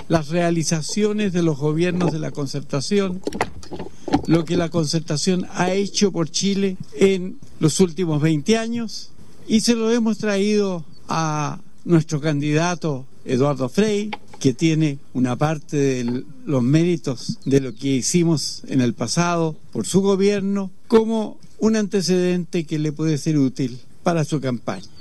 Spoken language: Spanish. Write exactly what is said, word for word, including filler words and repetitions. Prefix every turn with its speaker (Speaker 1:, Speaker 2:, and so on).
Speaker 1: las realizaciones de los gobiernos de la Concertación, lo que la Concertación ha hecho por Chile en los últimos veinte años, y se lo hemos traído a nuestro candidato Eduardo Frei, que tiene una parte de los méritos de lo que hicimos en el pasado por su gobierno, como un antecedente que le puede ser útil para su campaña.